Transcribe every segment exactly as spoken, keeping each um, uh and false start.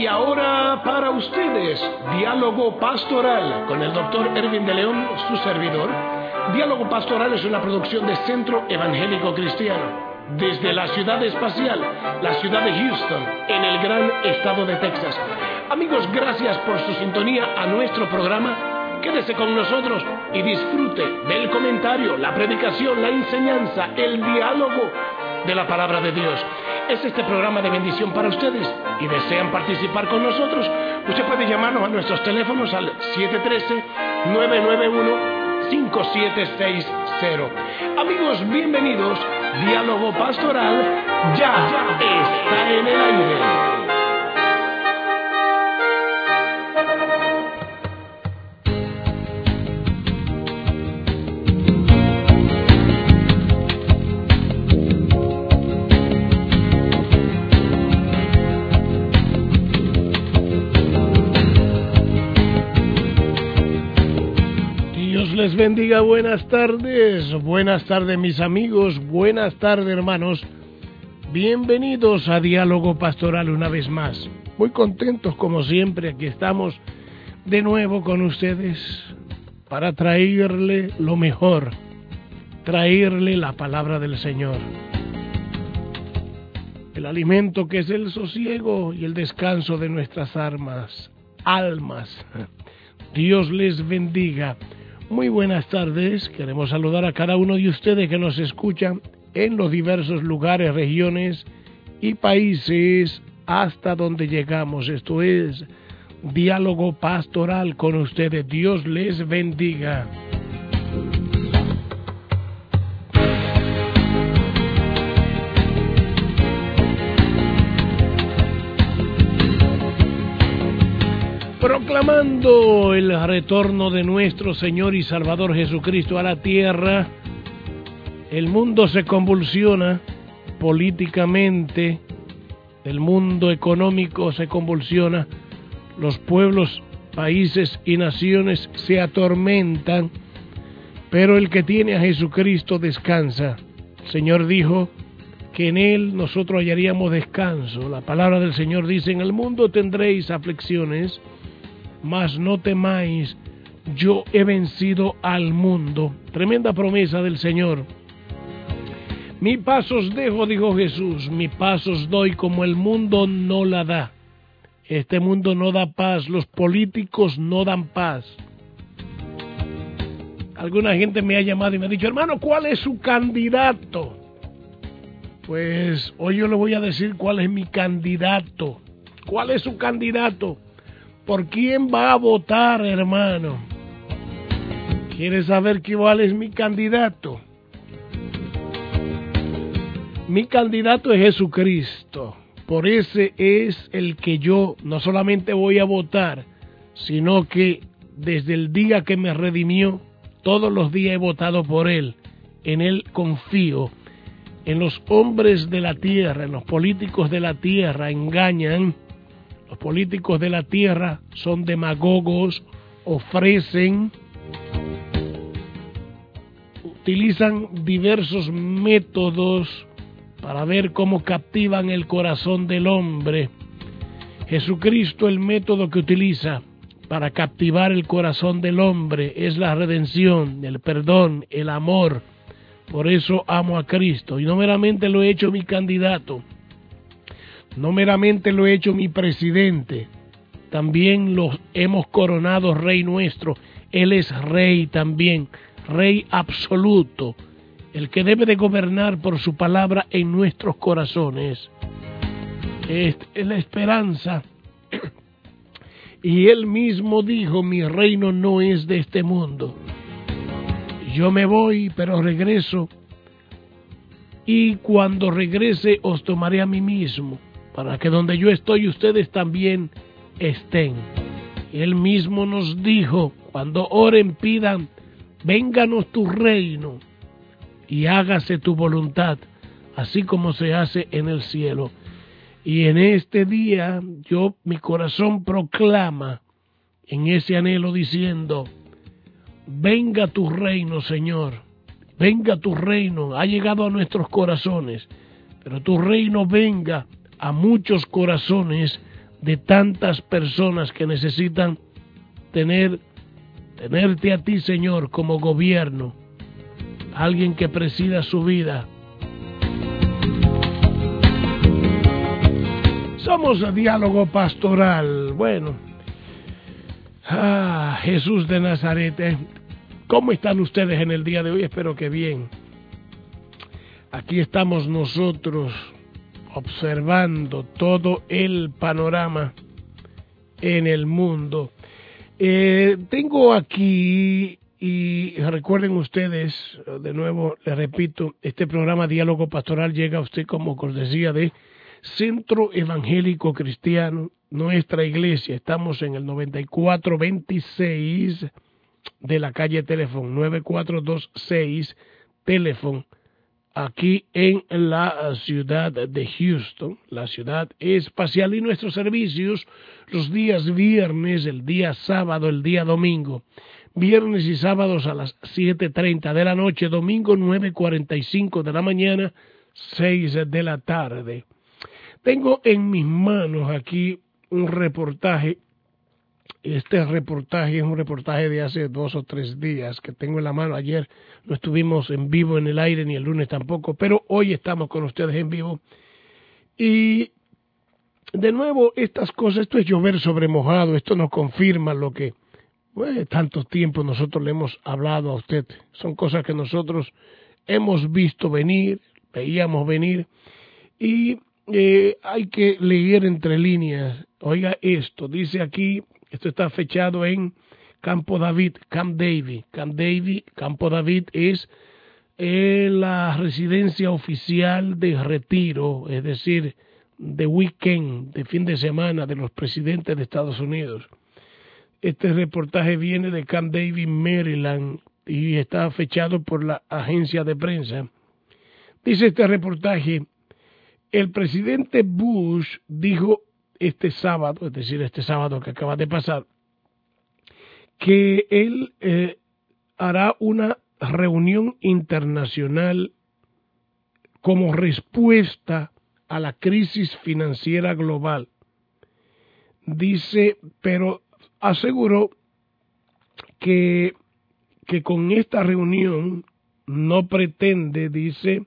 Y ahora para ustedes, Diálogo Pastoral con el doctor Erwin de León, su servidor. Diálogo Pastoral es una producción de Centro Evangélico Cristiano, desde la ciudad espacial, la ciudad de Houston, en el gran estado de Texas. Amigos, gracias por su sintonía a nuestro programa. Quédese con nosotros y disfrute del comentario, la predicación, la enseñanza, el diálogo de la palabra de Dios. Es este programa de bendición para ustedes y desean participar con nosotros. Usted puede llamarnos a nuestros teléfonos al siete uno tres, nueve nueve uno, cinco siete seis cero. Amigos, bienvenidos. Diálogo Pastoral ya, ya está en el aire. Les bendiga, buenas tardes, buenas tardes mis amigos, buenas tardes hermanos, bienvenidos a Diálogo Pastoral una vez más, muy contentos como siempre, aquí estamos de nuevo con ustedes para traerle lo mejor, traerle la palabra del Señor, el alimento que es el sosiego y el descanso de nuestras almas, almas, Dios les bendiga. Muy buenas tardes, queremos saludar a cada uno de ustedes que nos escuchan en los diversos lugares, regiones y países hasta donde llegamos. Esto es Diálogo Pastoral con ustedes. Dios les bendiga. Proclamando el retorno de nuestro Señor y Salvador Jesucristo a la tierra, el mundo se convulsiona políticamente, el mundo económico se convulsiona, los pueblos, países y naciones se atormentan, pero el que tiene a Jesucristo descansa. El Señor dijo que en Él nosotros hallaríamos descanso. La palabra del Señor dice, en el mundo tendréis aflicciones, mas no temáis, yo he vencido al mundo. Tremenda promesa del Señor. Mi paz os dejo, dijo Jesús, mi paz os doy como el mundo no la da. Este mundo no da paz, los políticos no dan paz. Alguna gente me ha llamado y me ha dicho, hermano, ¿cuál es su candidato? Pues hoy yo le voy a decir cuál es mi candidato. ¿Cuál es su candidato? ¿Por quién va a votar, hermano? ¿Quieres saber cuál es mi candidato? Mi candidato es Jesucristo. Por ese es el que yo no solamente voy a votar, sino que desde el día que me redimió, todos los días he votado por Él. En Él confío. En los hombres de la tierra, en los políticos de la tierra engañan. Los políticos de la tierra son demagogos, ofrecen, utilizan diversos métodos para ver cómo captivan el corazón del hombre. Jesucristo, el método que utiliza para captivar el corazón del hombre es la redención, el perdón, el amor. Por eso amo a Cristo y no meramente lo he hecho mi candidato. No meramente lo he hecho mi presidente, también lo hemos coronado rey nuestro. Él es rey también, rey absoluto, el que debe de gobernar por su palabra en nuestros corazones. Es la esperanza. Y él mismo dijo, mi reino no es de este mundo. Yo me voy, pero regreso, y cuando regrese os tomaré a mí mismo, para que donde yo estoy ustedes también estén. Él mismo nos dijo, cuando oren pidan, vénganos tu reino y hágase tu voluntad, así como se hace en el cielo. Y en este día yo, mi corazón proclama en ese anhelo diciendo, venga tu reino, Señor, venga tu reino, ha llegado a nuestros corazones, pero tu reino venga a muchos corazones de tantas personas que necesitan tener, tenerte a ti, Señor, como gobierno, alguien que presida su vida. Somos a Diálogo Pastoral. Bueno, ah, Jesús de Nazaret, ¿cómo están ustedes en el día de hoy? Espero que bien. Aquí estamos nosotros observando todo el panorama en el mundo. Eh, tengo aquí, y recuerden ustedes, de nuevo les repito, este programa Diálogo Pastoral llega a usted como cortesía de Centro Evangélico Cristiano, nuestra iglesia. Estamos en el noventa y cuatro veintiséis de la calle Teléfono, nueve cuatro dos seis Teléfono, aquí en la ciudad de Houston, la ciudad espacial, y nuestros servicios los días viernes, el día sábado, el día domingo, viernes y sábados a las siete treinta de la noche, domingo nueve cuarenta y cinco de la mañana, seis de la tarde. Tengo en mis manos aquí un reportaje. Este reportaje es un reportaje de hace dos o tres días que tengo en la mano. Ayer no estuvimos en vivo en el aire, ni el lunes tampoco, pero hoy estamos con ustedes en vivo. Y de nuevo, estas cosas, esto es llover sobre mojado, esto nos confirma lo que bueno, tanto tiempo nosotros le hemos hablado a usted. Son cosas que nosotros hemos visto venir, veíamos venir, y eh, hay que leer entre líneas. Oiga esto, dice aquí. Esto está fechado en Campo David, Camp David. Camp David, Campo David es eh, la residencia oficial de retiro, es decir, de weekend, de fin de semana de los presidentes de Estados Unidos. Este reportaje viene de Camp David, Maryland, y está fechado por la agencia de prensa. Dice este reportaje, el presidente Bush dijo este sábado, es decir, este sábado que acaba de pasar, que él eh, hará una reunión internacional como respuesta a la crisis financiera global. Dice, pero aseguró que, que con esta reunión no pretende, dice,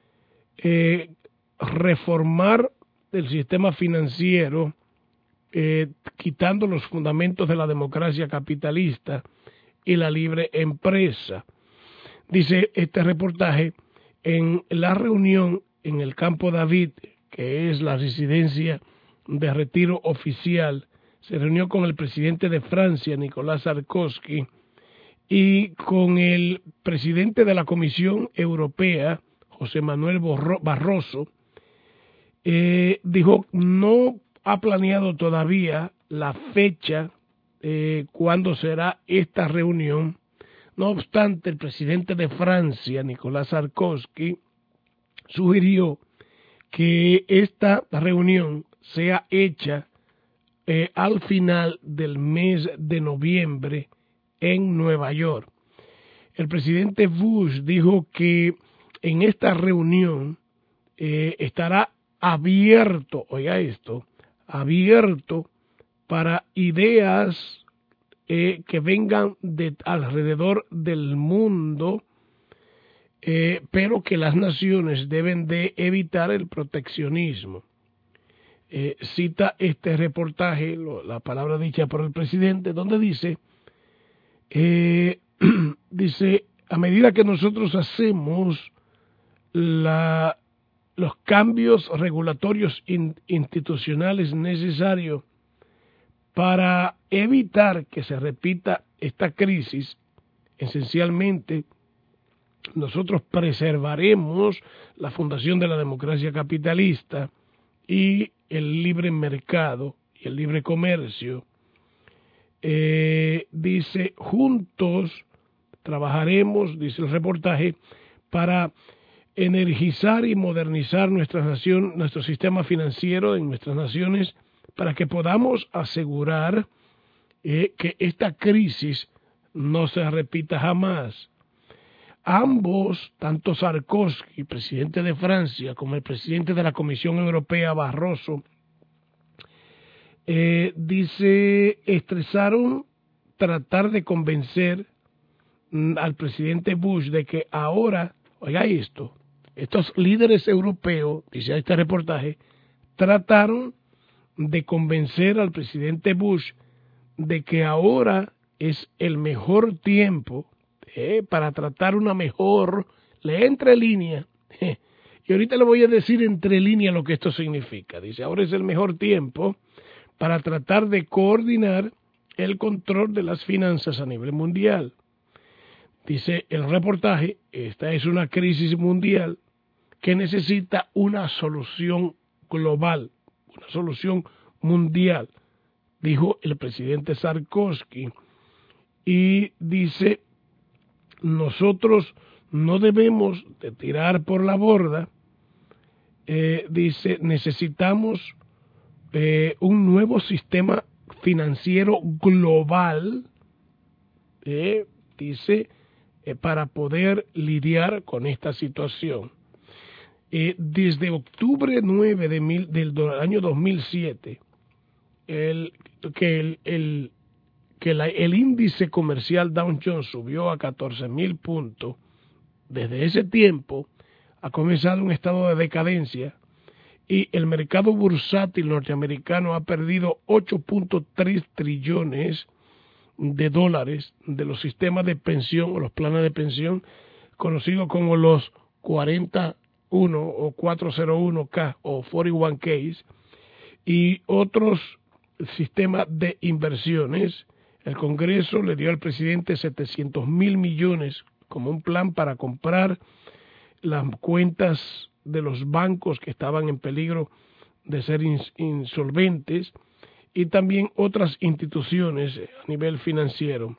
eh, reformar del sistema financiero, eh, quitando los fundamentos de la democracia capitalista y la libre empresa. Dice este reportaje, en la reunión en el Campo David, que es la residencia de retiro oficial, se reunió con el presidente de Francia, Nicolás Sarkozy, y con el presidente de la Comisión Europea, José Manuel Barroso. Eh, dijo, no ha planeado todavía la fecha eh, cuándo será esta reunión. No obstante, el presidente de Francia, Nicolás Sarkozy, sugirió que esta reunión sea hecha eh, al final del mes de noviembre en Nueva York. El presidente Bush dijo que en esta reunión eh, estará abierto, oiga esto, abierto para ideas eh, que vengan de alrededor del mundo, eh, pero que las naciones deben de evitar el proteccionismo. Eh, cita este reportaje, lo, la palabra dicha por el presidente, donde dice, eh, dice, a medida que nosotros hacemos la los cambios regulatorios in, institucionales necesarios para evitar que se repita esta crisis, esencialmente nosotros preservaremos la fundación de la democracia capitalista y el libre mercado y el libre comercio. Eh, dice, juntos trabajaremos, dice el reportaje, para energizar y modernizar nuestra nación, nuestro sistema financiero en nuestras naciones, para que podamos asegurar eh, que esta crisis no se repita jamás. Ambos, tanto Sarkozy, presidente de Francia, como el presidente de la Comisión Europea, Barroso, Eh, dice, estresaron tratar de convencer mm, al presidente Bush de que ahora, oiga esto, estos líderes europeos, dice este reportaje, trataron de convencer al presidente Bush de que ahora es el mejor tiempo eh, para tratar una mejor, le entre línea, eh, y ahorita le voy a decir entre línea lo que esto significa. Dice, ahora es el mejor tiempo para tratar de coordinar el control de las finanzas a nivel mundial. Dice el reportaje, esta es una crisis mundial que necesita una solución global, una solución mundial, dijo el presidente Sarkozy. Y dice, nosotros no debemos de tirar por la borda, eh, dice, necesitamos eh, un nuevo sistema financiero global, eh, dice, eh, para poder lidiar con esta situación. Eh, desde octubre nueve de mil, del do, año dos mil siete, el, que, el, el, que la, el índice comercial Dow Jones subió a catorce mil puntos, desde ese tiempo ha comenzado un estado de decadencia y el mercado bursátil norteamericano ha perdido ocho punto tres trillones de dólares de los sistemas de pensión o los planes de pensión conocidos como los cuarenta y uno o cuatrocientos uno K o cuarenta y uno Ks y otros sistemas de inversiones. El Congreso le dio al presidente setecientos mil millones como un plan para comprar las cuentas de los bancos que estaban en peligro de ser insolventes y también otras instituciones a nivel financiero.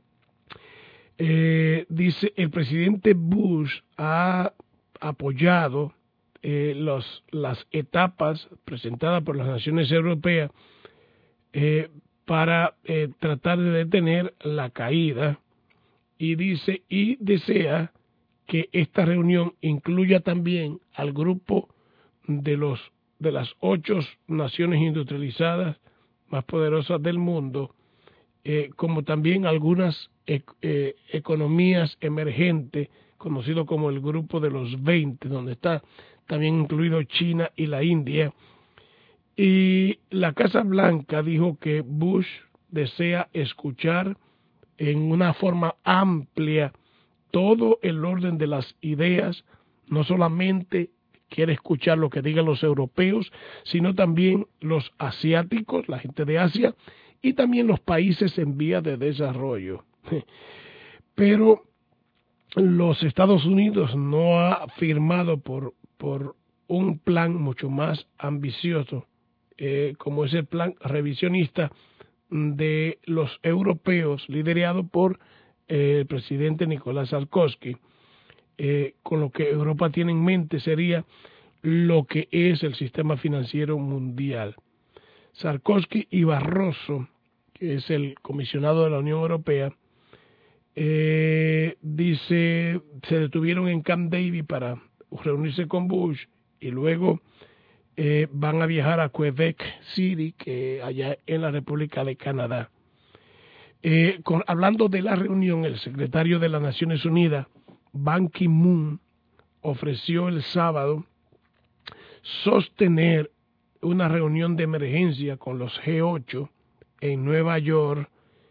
Eh, dice, el presidente Bush ha apoyado eh, los, las etapas presentadas por las naciones europeas eh, para eh, tratar de detener la caída y dice, y desea que esta reunión incluya también al grupo de los de las ocho naciones industrializadas más poderosas del mundo, eh, como también algunas eh, eh, economías emergentes, conocido como el grupo de los veinte, donde está también incluido China y la India. Y la Casa Blanca dijo que Bush desea escuchar en una forma amplia todo el orden de las ideas, no solamente quiere escuchar lo que digan los europeos, sino también los asiáticos, la gente de Asia, y también los países en vías de desarrollo. Pero los Estados Unidos no ha firmado por, por un plan mucho más ambicioso, eh, como es el plan revisionista de los europeos, liderado por eh, el presidente Nicolás Sarkozy. Eh, con lo que Europa tiene en mente sería lo que es el sistema financiero mundial. Sarkozy y Barroso, que es el comisionado de la Unión Europea, eh, dice, se detuvieron en Camp David para reunirse con Bush y luego eh, van a viajar a Quebec City, que allá en la República de Canadá. Eh, con, hablando de la reunión, el secretario de las Naciones Unidas, Ban Ki-moon, ofreció el sábado sostener una reunión de emergencia con los G ocho en Nueva York.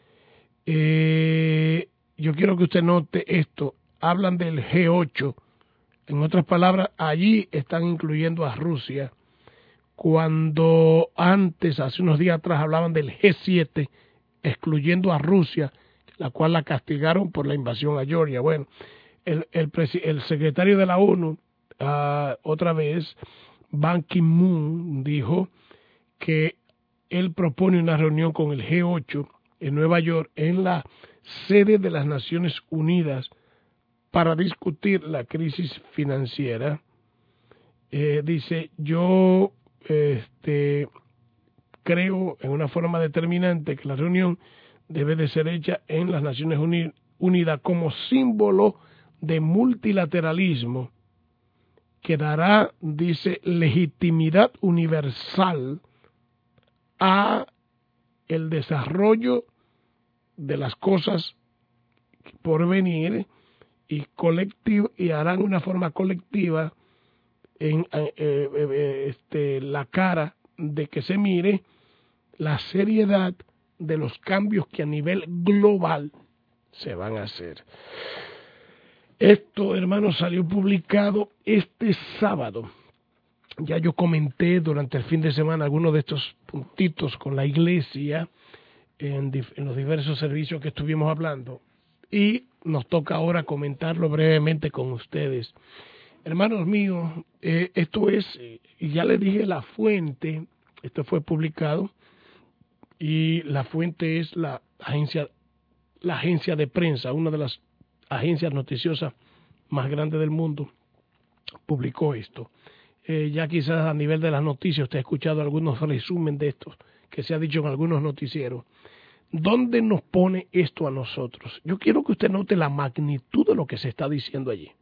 Eh, yo quiero que usted note esto, hablan del G ocho, en otras palabras, allí están incluyendo a Rusia, cuando antes, hace unos días atrás, hablaban del G siete, excluyendo a Rusia, la cual la castigaron por la invasión a Georgia. Bueno, el, el, el secretario de la ONU, uh, otra vez, Ban Ki-moon, dijo que él propone una reunión con el G ocho en Nueva York, en la sede de las Naciones Unidas, para discutir la crisis financiera. Eh, dice, yo este, creo en una forma determinante que la reunión debe de ser hecha en las Naciones Unidas como símbolo de multilateralismo que dará, dice, legitimidad universal a el desarrollo de las cosas por venir y colectivo, y harán una forma colectiva en eh, eh, este, la cara de que se mire la seriedad de los cambios que a nivel global se van a hacer. Esto, hermanos, salió publicado este sábado. Ya yo comenté durante el fin de semana algunos de estos puntitos con la iglesia en, en los diversos servicios que estuvimos hablando, y nos toca ahora comentarlo brevemente con ustedes. Hermanos míos, eh, esto es, y ya les dije la fuente, esto fue publicado, y la fuente es la agencia, la agencia de prensa, una de las agencias noticiosas más grandes del mundo, publicó esto. Eh, ya quizás a nivel de las noticias usted ha escuchado algunos resumen de estos que se ha dicho en algunos noticieros. ¿Dónde nos pone esto a nosotros? Yo quiero que usted note la magnitud de lo que se está diciendo allí.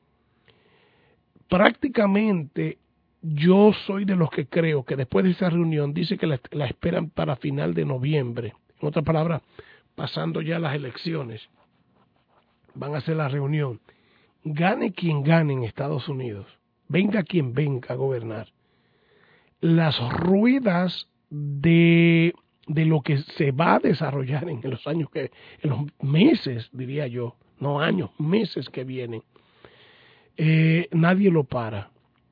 Prácticamente yo soy de los que creo que después de esa reunión, dice que la, la esperan para final de noviembre. En otras palabras, pasando ya las elecciones, van a hacer la reunión. Gane quien gane en Estados Unidos, venga quien venga a gobernar, las ruedas de, de lo que se va a desarrollar en los años que, en los meses, diría yo, no años, meses que vienen, eh, nadie lo para.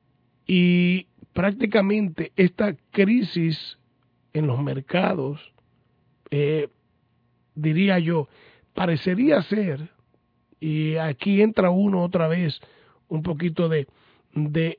Y prácticamente esta crisis en los mercados, eh, diría yo, parecería ser, y aquí entra uno otra vez un poquito de, de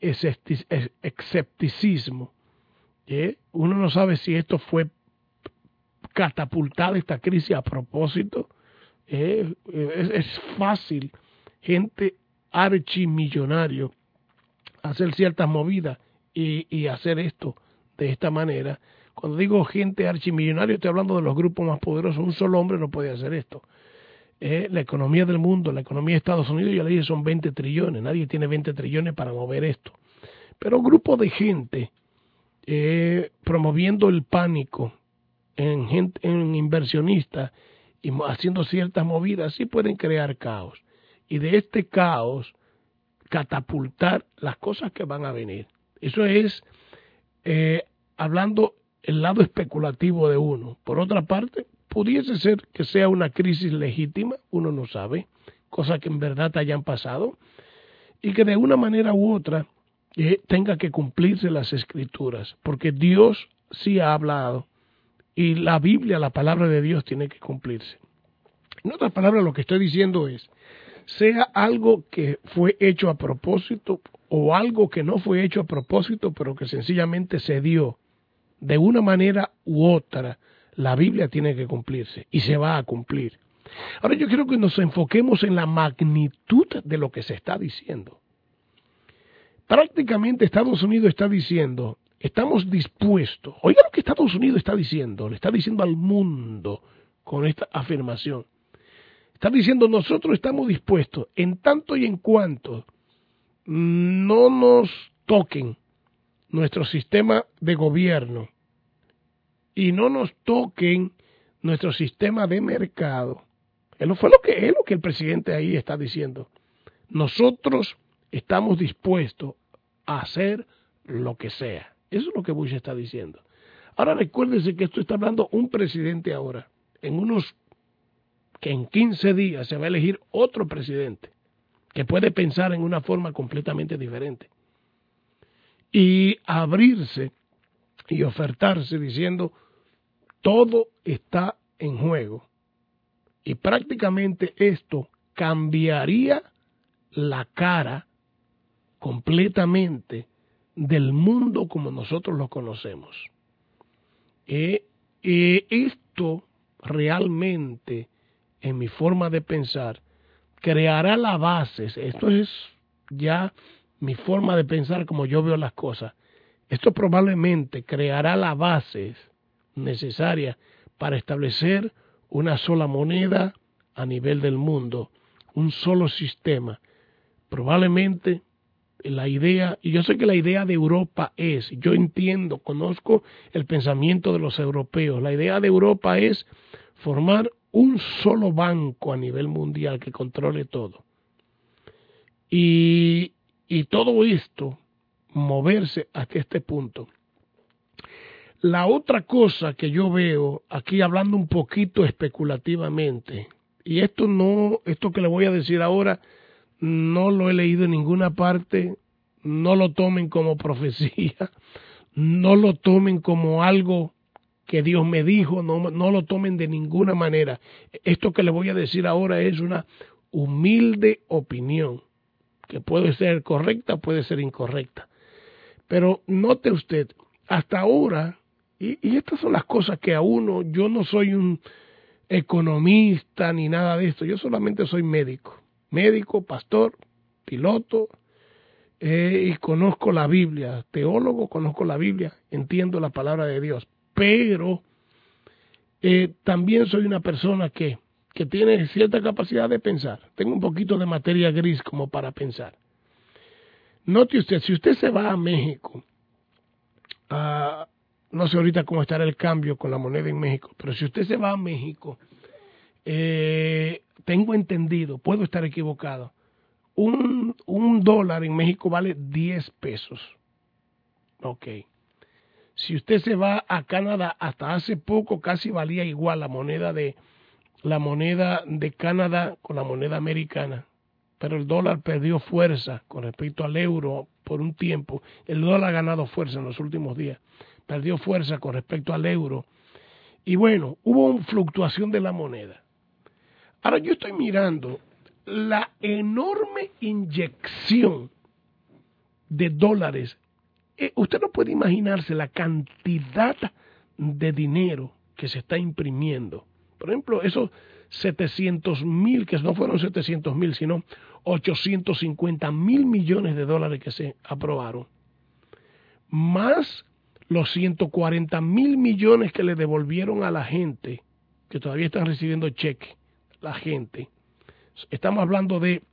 escepticismo. ¿eh? Uno no sabe si esto fue catapultada, esta crisis, a propósito. ¿eh? Es, es fácil, gente archimillonario, hacer ciertas movidas y, y hacer esto de esta manera. Cuando digo gente archimillonaria, estoy hablando de los grupos más poderosos. Un solo hombre no puede hacer esto. Eh, la economía del mundo, la economía de Estados Unidos, ya le dije, son veinte trillones. Nadie tiene veinte trillones para mover esto. Pero un grupo de gente eh, promoviendo el pánico en, gente, en inversionistas y haciendo ciertas movidas, sí pueden crear caos. Y de este caos catapultar las cosas que van a venir. Eso es eh, hablando el lado especulativo de uno. Por otra parte, pudiese ser que sea una crisis legítima, uno no sabe, cosas que en verdad hayan pasado, y que de una manera u otra eh, tenga que cumplirse las escrituras, porque Dios sí ha hablado, y la Biblia, la palabra de Dios, tiene que cumplirse. En otras palabras, lo que estoy diciendo es, sea algo que fue hecho a propósito o algo que no fue hecho a propósito, pero que sencillamente se dio de una manera u otra, la Biblia tiene que cumplirse y se va a cumplir. Ahora yo quiero que nos enfoquemos en la magnitud de lo que se está diciendo. Prácticamente Estados Unidos está diciendo, estamos dispuestos, oiga lo que Estados Unidos está diciendo, le está diciendo al mundo con esta afirmación. Está diciendo, nosotros estamos dispuestos, en tanto y en cuanto no nos toquen nuestro sistema de gobierno y no nos toquen nuestro sistema de mercado. Eso fue lo que es lo que el presidente ahí está diciendo. Nosotros estamos dispuestos a hacer lo que sea. Eso es lo que Bush está diciendo. Ahora recuérdense que esto está hablando un presidente ahora, en unos que en quince días se va a elegir otro presidente que puede pensar en una forma completamente diferente y abrirse y ofertarse diciendo todo está en juego, y prácticamente esto cambiaría la cara completamente del mundo como nosotros lo conocemos. Eh, eh, esto realmente, en mi forma de pensar, creará la base. Esto es ya mi forma de pensar como yo veo las cosas. Esto probablemente creará la base necesaria para establecer una sola moneda a nivel del mundo, un solo sistema. Probablemente la idea, y yo sé que la idea de Europa es, yo entiendo, conozco el pensamiento de los europeos, la idea de Europa es formar un solo banco a nivel mundial que controle todo. Y, y todo esto, moverse hasta este punto. La otra cosa que yo veo, aquí hablando un poquito especulativamente, y esto no, esto que le voy a decir ahora, no lo he leído en ninguna parte, no lo tomen como profecía, no lo tomen como algo que Dios me dijo, no, no lo tomen de ninguna manera. Esto que le voy a decir ahora es una humilde opinión, que puede ser correcta, puede ser incorrecta. Pero note usted, hasta ahora, y, y estas son las cosas que a uno, yo no soy un economista ni nada de esto, yo solamente soy médico, médico, pastor, piloto, eh, y conozco la Biblia, teólogo, conozco la Biblia, entiendo la palabra de Dios, pero eh, también soy una persona que, que tiene cierta capacidad de pensar, tengo un poquito de materia gris como para pensar. Note usted, si usted se va a México, uh, no sé ahorita cómo estará el cambio con la moneda en México, pero si usted se va a México, eh, tengo entendido, puedo estar equivocado, un, un dólar en México vale diez pesos. Ok. Si usted se va a Canadá, hasta hace poco casi valía igual la moneda de la moneda de Canadá con la moneda americana. Pero el dólar perdió fuerza con respecto al euro por un tiempo. El dólar ha ganado fuerza en los últimos días. Perdió fuerza con respecto al euro. Y bueno, hubo una fluctuación de la moneda. Ahora yo estoy mirando la enorme inyección de dólares. Eh, usted no puede imaginarse la cantidad de dinero que se está imprimiendo. Por ejemplo, esos setecientos mil, que no fueron setecientos mil, sino ochocientos cincuenta mil millones de dólares que se aprobaron, más los ciento cuarenta mil millones que le devolvieron a la gente, que todavía están recibiendo cheque, la gente. Estamos hablando de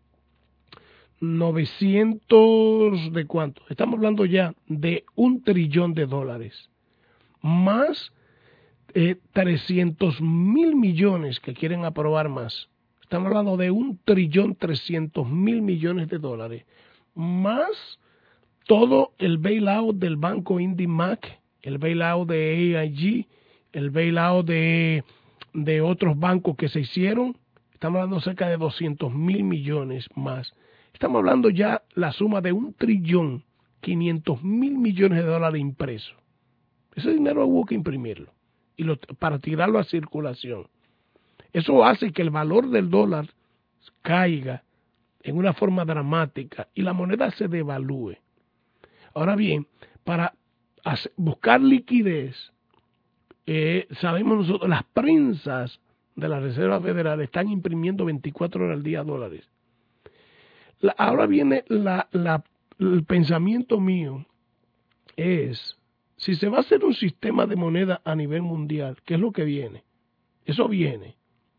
novecientos, ¿de cuánto? Estamos hablando ya de un trillón de dólares, más eh, trescientos mil millones que quieren aprobar más. Estamos hablando de un trillón trescientos mil millones de dólares, más todo el bailout del banco IndyMac, el bailout de A I G, el bailout de, de otros bancos que se hicieron. Estamos hablando cerca de doscientos mil millones más. Estamos hablando ya la suma de un trillón quinientos mil millones de dólares impresos. Ese dinero hubo que imprimirlo y lo, para tirarlo a circulación. Eso hace que el valor del dólar caiga en una forma dramática y la moneda se devalúe. Ahora bien, para hacer, buscar liquidez, eh, sabemos nosotros, las prensas de la Reserva Federal están imprimiendo veinticuatro horas al día dólares. La, ahora viene la, la, el pensamiento mío es, si se va a hacer un sistema de moneda a nivel mundial, ¿qué es lo que viene? Eso viene.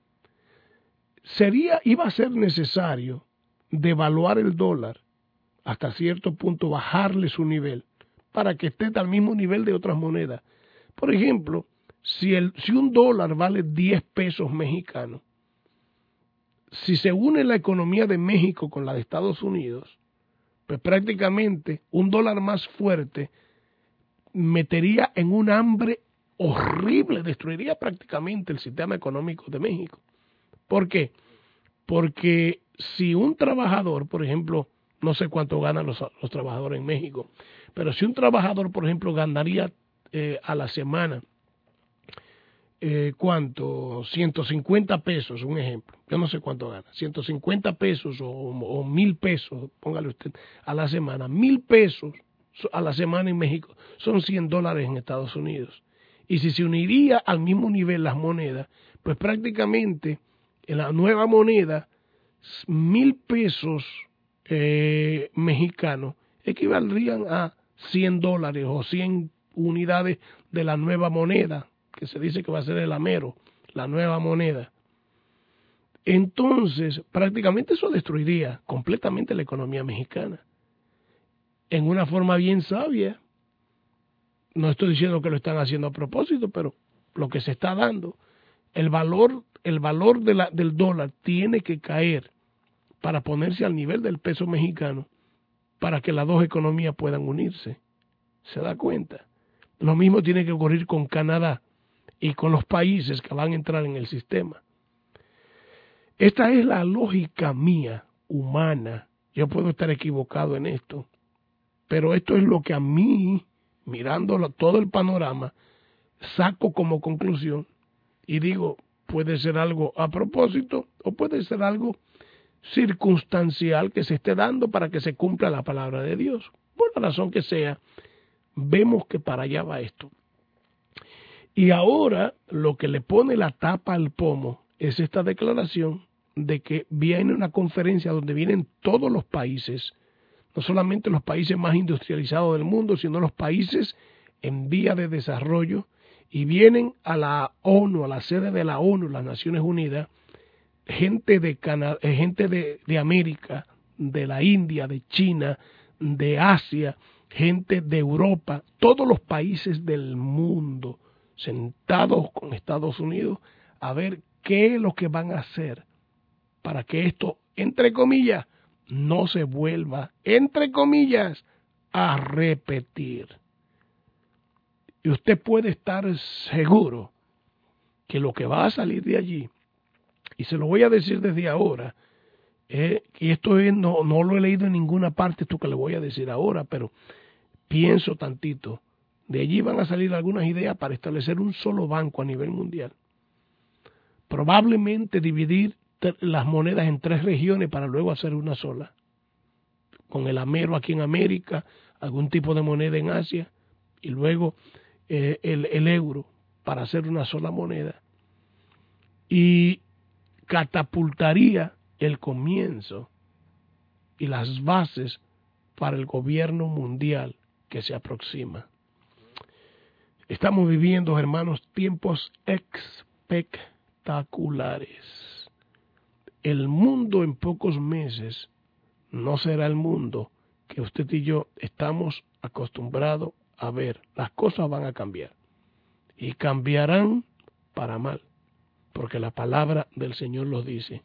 Sería, iba a ser necesario devaluar el dólar hasta cierto punto, bajarle su nivel para que esté al mismo nivel de otras monedas. Por ejemplo, si, el, si un dólar vale diez pesos mexicanos, si se une la economía de México con la de Estados Unidos, pues prácticamente un dólar más fuerte metería en un hambre horrible, destruiría prácticamente el sistema económico de México. ¿Por qué? Porque si un trabajador, por ejemplo, no sé cuánto ganan los, los trabajadores en México, pero si un trabajador, por ejemplo, ganaría eh, a la semana, eh, ¿cuánto? ciento cincuenta pesos, un ejemplo. Yo no sé cuánto gana. ciento cincuenta pesos o, o mil pesos, póngale usted, a la semana. Mil pesos a la semana en México son cien dólares en Estados Unidos. Y si se uniría al mismo nivel las monedas, pues prácticamente en la nueva moneda, mil pesos eh, mexicanos equivaldrían a cien dólares o cien unidades de la nueva moneda, que se dice que va a ser el amero, la nueva moneda. Entonces, prácticamente eso destruiría completamente la economía mexicana. en una forma bien sabia. No estoy diciendo que lo están haciendo a propósito, pero lo que se está dando, el valor, el valor de la, del dólar tiene que caer para ponerse al nivel del peso mexicano, para que las dos economías puedan unirse. ¿Se da cuenta? Lo mismo tiene que ocurrir con Canadá y con los países que van a entrar en el sistema. Esta es la lógica mía, humana. Yo puedo estar equivocado en esto, pero esto es lo que a mí, mirando todo el panorama, saco como conclusión y digo, puede ser algo a propósito o puede ser algo circunstancial que se esté dando para que se cumpla la palabra de Dios. Por la razón que sea, vemos que para allá va esto. Y ahora lo que le pone la tapa al pomo es esta declaración de que viene una conferencia donde vienen todos los países, no solamente los países más industrializados del mundo, sino los países en vía de desarrollo, y vienen a la ONU, a la sede de la ONU, las Naciones Unidas, gente de Canadá, gente de, de América, de la India, de China, de Asia, gente de Europa, todos los países del mundo sentados con Estados Unidos a ver qué es lo que van a hacer para que esto, entre comillas, no se vuelva, entre comillas, a repetir. Y usted puede estar seguro que lo que va a salir de allí, y se lo voy a decir desde ahora, eh, y esto es, no, no lo he leído en ninguna parte, esto que le voy a decir ahora, pero pienso tantito, de allí van a salir algunas ideas para establecer un solo banco a nivel mundial. Probablemente dividir las monedas en tres regiones para luego hacer una sola. Con el amero aquí en América, algún tipo de moneda en Asia, y luego eh, el, el euro para hacer una sola moneda. Y catapultaría el comienzo y las bases para el gobierno mundial que se aproxima. Estamos viviendo, hermanos, tiempos espectaculares. El mundo en pocos meses no será el mundo que usted y yo estamos acostumbrados a ver. Las cosas van a cambiar y cambiarán para mal, porque la palabra del Señor lo dice.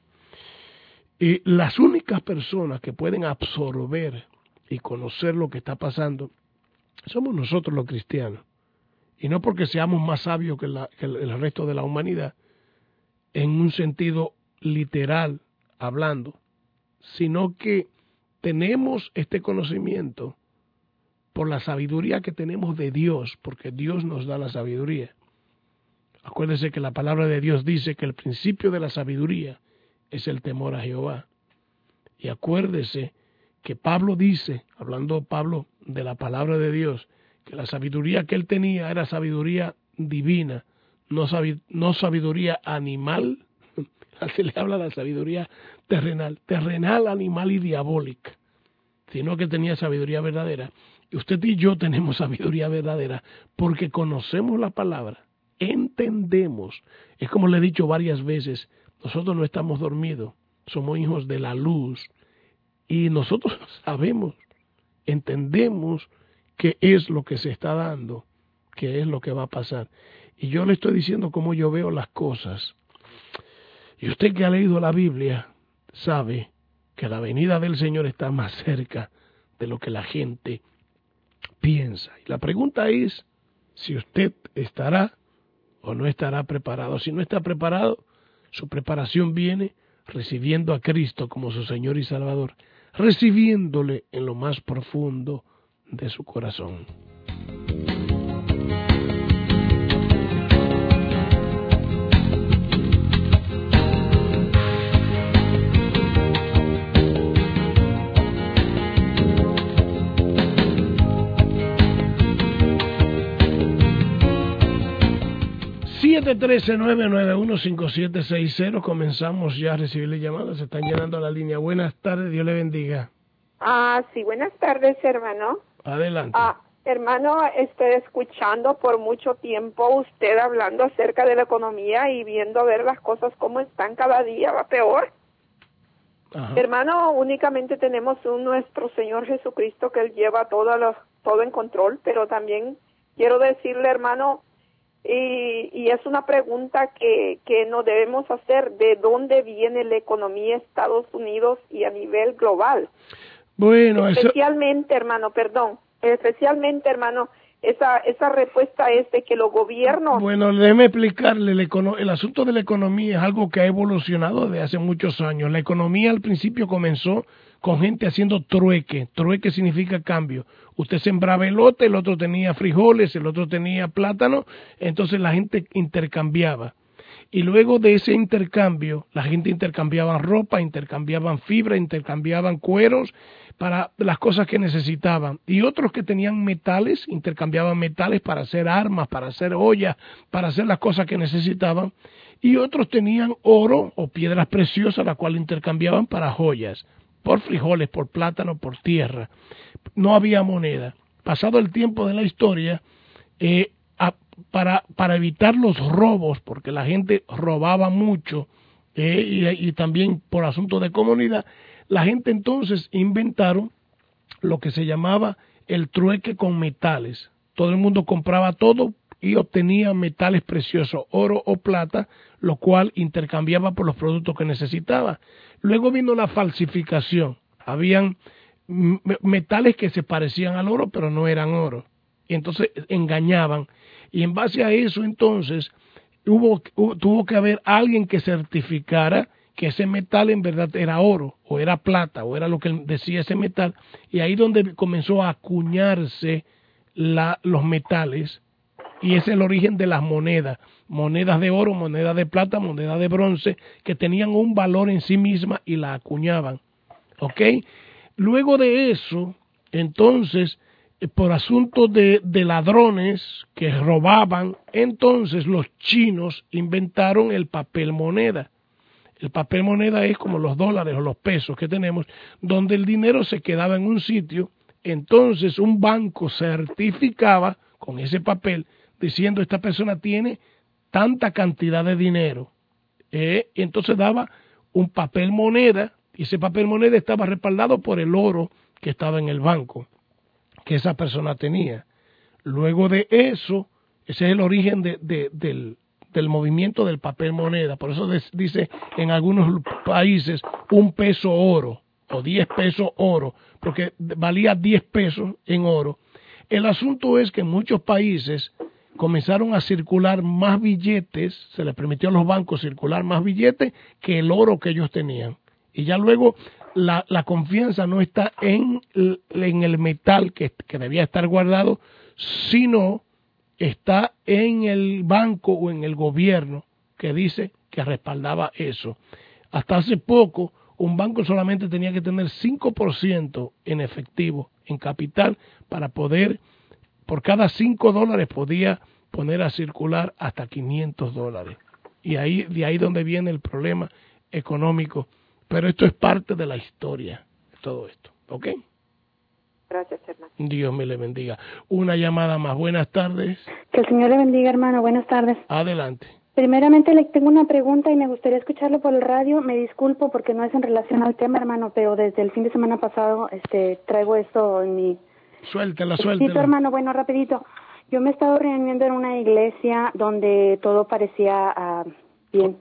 Y las únicas personas que pueden absorber y conocer lo que está pasando somos nosotros los cristianos. Y no porque seamos más sabios que, la, que el resto de la humanidad, en un sentido literal hablando, sino que tenemos este conocimiento por la sabiduría que tenemos de Dios, porque Dios nos da la sabiduría. Acuérdense que la palabra de Dios dice que el principio de la sabiduría es el temor a Jehová. Y acuérdese que Pablo dice, hablando Pablo de la palabra de Dios, que la sabiduría que él tenía era sabiduría divina, no, sabi- no sabiduría animal. Así le habla la sabiduría terrenal, terrenal, animal y diabólica, sino que tenía sabiduría verdadera. Y usted y yo tenemos sabiduría verdadera porque conocemos la palabra, entendemos. Es como le he dicho varias veces, nosotros no estamos dormidos, somos hijos de la luz y nosotros sabemos, entendemos qué es lo que se está dando, qué es lo que va a pasar. Y yo le estoy diciendo cómo yo veo las cosas. Y usted que ha leído la Biblia sabe que la venida del Señor está más cerca de lo que la gente piensa. Y la pregunta es si usted estará o no estará preparado. Si no está preparado, su preparación viene recibiendo a Cristo como su Señor y Salvador, recibiéndole en lo más profundo de su corazón. siete uno tres, nueve nueve uno, cinco siete seis cero. Comenzamos ya a recibirle llamadas. Se están llenando la línea. Buenas tardes, Dios le bendiga. Ah, sí, buenas tardes, hermano. Adelante. Ah, hermano, estoy escuchando por mucho tiempo usted hablando acerca de la economía y viendo ver las cosas cómo están cada día, va peor. Ajá. Hermano, únicamente tenemos un nuestro Señor Jesucristo que Él lleva todo, lo, todo en control, pero también quiero decirle, hermano, y, y es una pregunta que, que nos debemos hacer, ¿de dónde viene la economía de Estados Unidos y a nivel global? Bueno, especialmente, eso... hermano, perdón, especialmente, hermano, esa esa respuesta es de que los gobiernos... Bueno, déjeme explicarle, el, econo... el asunto de la economía es algo que ha evolucionado desde hace muchos años. La economía al principio comenzó con gente haciendo trueque. Trueque significa cambio. Usted sembraba elote, el otro tenía frijoles, el otro tenía plátano, entonces la gente intercambiaba. Y luego de ese intercambio, la gente intercambiaba ropa, intercambiaban fibra, intercambiaban cueros para las cosas que necesitaban. Y otros que tenían metales, intercambiaban metales para hacer armas, para hacer ollas, para hacer las cosas que necesitaban. Y otros tenían oro o piedras preciosas, las cuales intercambiaban para joyas, por frijoles, por plátano, por tierra. No había moneda. Pasado el tiempo de la historia, eh, a, para, para evitar los robos, porque la gente robaba mucho, eh, y, y también por asunto de comunidad, la gente entonces inventaron lo que se llamaba el trueque con metales. Todo el mundo compraba todo y obtenía metales preciosos, oro o plata, lo cual intercambiaba por los productos que necesitaba. Luego vino la falsificación. Habían metales que se parecían al oro, pero no eran oro. Y entonces engañaban. Y en base a eso, entonces, hubo, hubo tuvo que haber alguien que certificara que ese metal en verdad era oro, o era plata, o era lo que decía ese metal. Y ahí donde comenzó a acuñarse la, los metales. Y ese es el origen de las monedas. Monedas de oro, monedas de plata, monedas de bronce, que tenían un valor en sí misma y la acuñaban. ¿Ok? Luego de eso, entonces, por asuntos de, de ladrones que robaban, entonces los chinos inventaron el papel moneda. El papel moneda es como los dólares o los pesos que tenemos, donde el dinero se quedaba en un sitio, entonces un banco certificaba con ese papel, diciendo esta persona tiene tanta cantidad de dinero, eh, y entonces daba un papel moneda, y ese papel moneda estaba respaldado por el oro que estaba en el banco, que esa persona tenía. Luego de eso, ese es el origen de, de, del, del movimiento del papel moneda. Por eso dice en algunos países un peso oro o diez pesos oro, porque valía diez pesos en oro. El asunto es que en muchos países comenzaron a circular más billetes, se les permitió a los bancos circular más billetes que el oro que ellos tenían. Y ya luego la, la confianza no está en, en el metal que, que debía estar guardado, sino está en el banco o en el gobierno que dice que respaldaba eso. Hasta hace poco, un banco solamente tenía que tener cinco por ciento en efectivo, en capital, para poder, por cada cinco dólares podía poner a circular hasta quinientos dólares. Y ahí, de ahí donde viene el problema económico. Pero esto es parte de la historia, todo esto, ¿ok? Gracias, hermano. Dios me le bendiga. Una llamada más. Buenas tardes. Que el Señor le bendiga, hermano. Buenas tardes. Adelante. Primeramente le tengo una pregunta y me gustaría escucharlo por el radio. Me disculpo porque no es en relación al tema, hermano, pero desde el fin de semana pasado este traigo esto en mi... Suéltela, suéltela. Sí, hermano, bueno, rapidito. Yo me he estado reuniendo en una iglesia donde todo parecía uh, bien.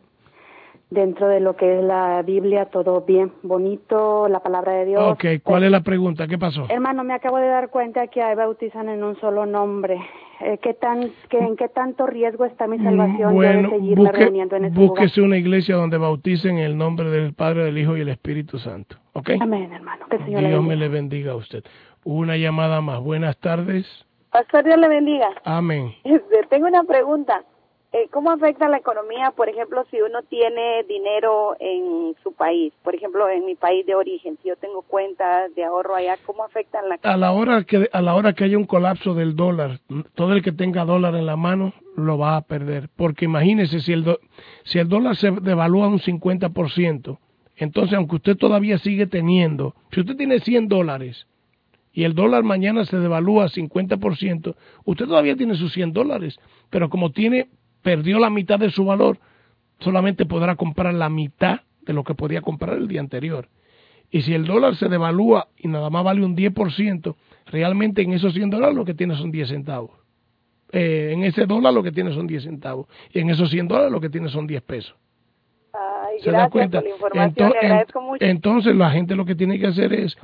Dentro de lo que es la Biblia, todo bien, bonito, la palabra de Dios. Ok, ¿cuál es la pregunta? ¿Qué pasó? Hermano, me acabo de dar cuenta que ahí bautizan en un solo nombre. Eh, ¿qué tan, qué, ¿En qué tanto riesgo está mi salvación bueno, yo de seguirme busque, reuniendo en ese lugar? Búsquese una iglesia donde bauticen en el nombre del Padre, del Hijo y el Espíritu Santo. ¿Ok? Amén, hermano. Que el Señor Dios le me le bendiga a usted. Una llamada más. Buenas tardes. Pastor, Dios le bendiga. Amén. Este, tengo una pregunta. Eh, ¿Cómo afecta la economía, por ejemplo, si uno tiene dinero en su país? Por ejemplo, en mi país de origen, si yo tengo cuentas de ahorro allá, ¿cómo afectan la economía? A la hora que a la hora que haya un colapso del dólar, todo el que tenga dólar en la mano lo va a perder, porque imagínese si el do, si el dólar se devalúa un cincuenta por ciento, entonces aunque usted todavía sigue teniendo, si usted tiene cien dólares y el dólar mañana se devalúa cincuenta por ciento, usted todavía tiene sus cien dólares, pero como tiene perdió la mitad de su valor, solamente podrá comprar la mitad de lo que podía comprar el día anterior. Y si el dólar se devalúa y nada más vale un diez por ciento, realmente en esos cien dólares lo que tiene son diez centavos. Eh, en ese dólar lo que tiene son diez centavos. Y en esos cien dólares lo que tiene son diez pesos. Ay, ¿Se gracias da cuenta? por la información, Entonces, le agradezco mucho. entonces la gente lo que tiene que hacer es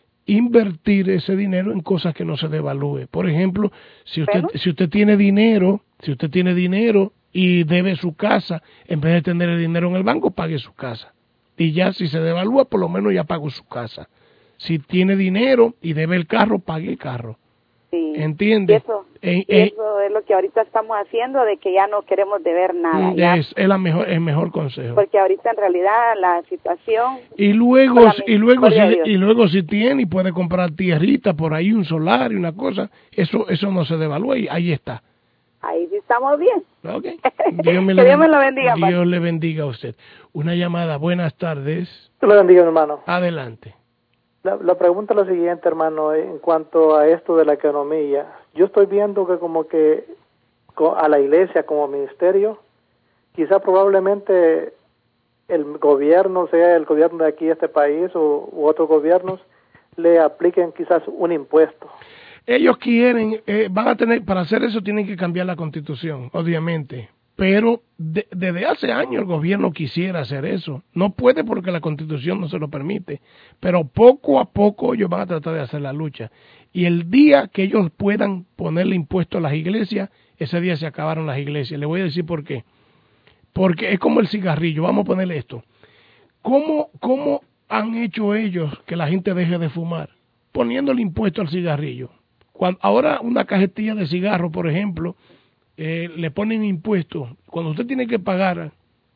invertir ese dinero en cosas que no se devalúe. Por ejemplo, si usted ¿Bueno? si usted tiene dinero, si usted tiene dinero y debe su casa, en vez de tener el dinero en el banco, pague su casa. Y ya si se devalúa, por lo menos ya pagó su casa. Si tiene dinero y debe el carro, pague el carro. Sí. ¿Entiende? Y eso, Eh, y eh, eso es lo que ahorita estamos haciendo, de que ya no queremos deber nada. Ya, es, es la mejor, el mejor consejo. porque ahorita en realidad la situación... Y luego, Por la y luego, si, misericordia de Dios. y luego si tiene y puede comprar tierrita por ahí, un solar y una cosa, eso, eso no se devalúa y ahí está. Ahí sí estamos bien. Okay. Dios me, Que Dios me lo bendiga, Dios padre. le bendiga a usted. Una llamada, buenas tardes. Dios le bendiga, hermano. Adelante. La, la pregunta es la siguiente, hermano, en cuanto a esto de la economía. Yo estoy viendo que como que co- a la iglesia como ministerio, quizá probablemente el gobierno, sea el gobierno de aquí, este país, o u otros gobiernos, le apliquen quizás un impuesto. Ellos quieren, eh, van a tener, para hacer eso tienen que cambiar la constitución, obviamente. Pero de, desde hace años el gobierno quisiera hacer eso. No puede porque la constitución no se lo permite. Pero poco a poco ellos van a tratar de hacer la lucha. Y el día que ellos puedan ponerle impuesto a las iglesias, ese día se acabaron las iglesias. Le voy a decir por qué. Porque es como el cigarrillo. Vamos a ponerle esto. ¿Cómo, cómo han hecho ellos que la gente deje de fumar? Poniéndole impuesto al cigarrillo. Cuando, ahora una cajetilla de cigarro, por ejemplo, eh, le ponen impuestos. Cuando usted tiene que pagar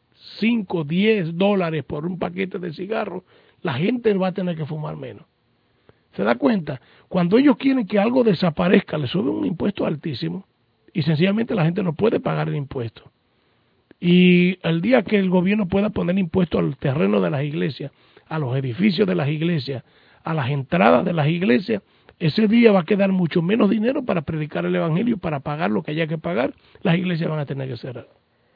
cinco, diez dólares por un paquete de cigarro, la gente va a tener que fumar menos. ¿Se da cuenta? Cuando ellos quieren que algo desaparezca, le suben un impuesto altísimo y sencillamente la gente no puede pagar el impuesto. Y el día que el gobierno pueda poner impuestos al terreno de las iglesias, a los edificios de las iglesias, a las entradas de las iglesias, ese día va a quedar mucho menos dinero para predicar el evangelio, para pagar lo que haya que pagar, las iglesias van a tener que cerrar.